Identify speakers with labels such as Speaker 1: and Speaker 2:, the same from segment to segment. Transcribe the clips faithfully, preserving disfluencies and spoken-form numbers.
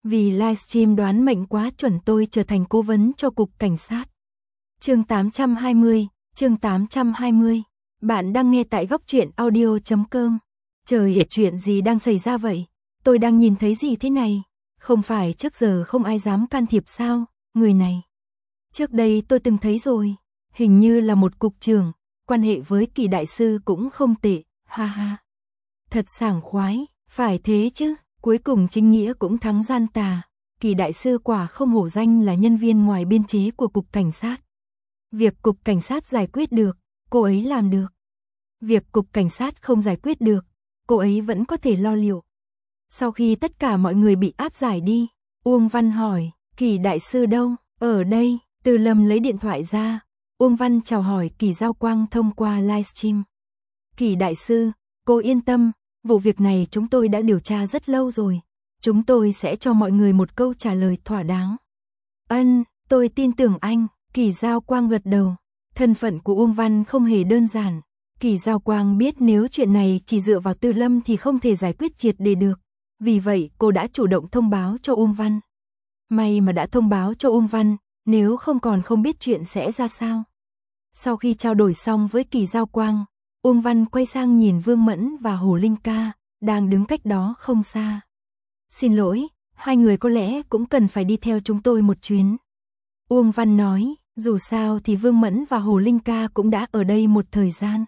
Speaker 1: Vì livestream đoán mệnh quá chuẩn tôi trở thành cố vấn cho cục cảnh sát. Chương tám trăm hai mươi, chương tám trăm hai mươi. Bạn đang nghe tại góc truyện audio chấm com. Trời ơi, chuyện gì đang xảy ra vậy? Tôi đang nhìn thấy gì thế này? Không phải trước giờ không ai dám can thiệp sao? Người này. Trước đây tôi từng thấy rồi. Hình như là một cục trưởng. Quan hệ với Kỳ đại sư cũng không tệ. Ha ha. Thật sảng khoái. Phải thế chứ. Cuối cùng chính nghĩa cũng thắng gian tà. Kỳ đại sư quả không hổ danh là nhân viên ngoài biên chế của cục cảnh sát. Việc cục cảnh sát giải quyết được, cô ấy làm được. Việc cục cảnh sát không giải quyết được, cô ấy vẫn có thể lo liệu. Sau khi tất cả mọi người bị áp giải đi, Uông Văn hỏi, Kỳ đại sư đâu? Ở đây. Từ Lâm lấy điện thoại ra. Uông Văn chào hỏi Kỳ Giao Quang thông qua livestream. Kỳ đại sư, cô yên tâm, vụ việc này chúng tôi đã điều tra rất lâu rồi. Chúng tôi sẽ cho mọi người một câu trả lời thỏa đáng. Ân, tôi tin tưởng anh. Kỳ Giao Quang gật đầu. Thân phận của Uông Văn không hề đơn giản. Kỳ Giao Quang biết nếu chuyện này chỉ dựa vào Từ Lâm thì không thể giải quyết triệt để được. Vì vậy cô đã chủ động thông báo cho Uông Văn. May mà đã thông báo cho Uông Văn, nếu không còn không biết chuyện sẽ ra sao. Sau khi trao đổi xong với Kỳ Giao Quang, Uông Văn quay sang nhìn Vương Mẫn và Hồ Linh Ca, đang đứng cách đó không xa. Xin lỗi, hai người có lẽ cũng cần phải đi theo chúng tôi một chuyến. Uông Văn nói, dù sao thì Vương Mẫn và Hồ Linh Ca cũng đã ở đây một thời gian.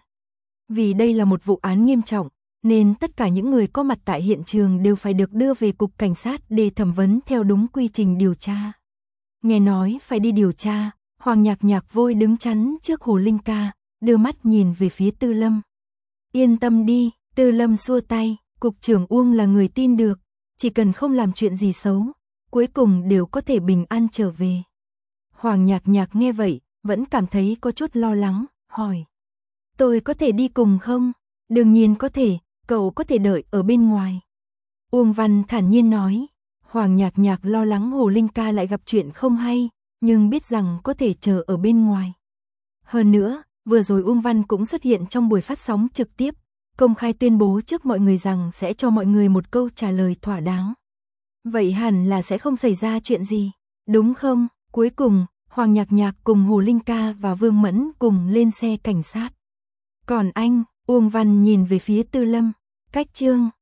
Speaker 1: Vì đây là một vụ án nghiêm trọng, nên tất cả những người có mặt tại hiện trường đều phải được đưa về cục cảnh sát để thẩm vấn theo đúng quy trình điều tra. Nghe nói phải đi điều tra, Hoàng Nhạc Nhạc vội đứng chắn trước Hồ Linh Ca, đưa mắt nhìn về phía Tư Lâm. Yên tâm đi, Tư Lâm xua tay, cục trưởng Uông là người tin được, chỉ cần không làm chuyện gì xấu, cuối cùng đều có thể bình an trở về. Hoàng Nhạc Nhạc nghe vậy, vẫn cảm thấy có chút lo lắng, hỏi. Tôi có thể đi cùng không? Đương nhiên có thể, cậu có thể đợi ở bên ngoài. Uông Văn thản nhiên nói. Hoàng Nhạc Nhạc lo lắng Hồ Linh Ca lại gặp chuyện không hay, nhưng biết rằng có thể chờ ở bên ngoài. Hơn nữa, vừa rồi Uông Văn cũng xuất hiện trong buổi phát sóng trực tiếp, công khai tuyên bố trước mọi người rằng sẽ cho mọi người một câu trả lời thỏa đáng. Vậy hẳn là sẽ không xảy ra chuyện gì, đúng không? Cuối cùng, Hoàng Nhạc Nhạc cùng Hồ Linh Ca và Vương Mẫn cùng lên xe cảnh sát. Còn anh, Uông Văn nhìn về phía Tư Lâm, cách chương.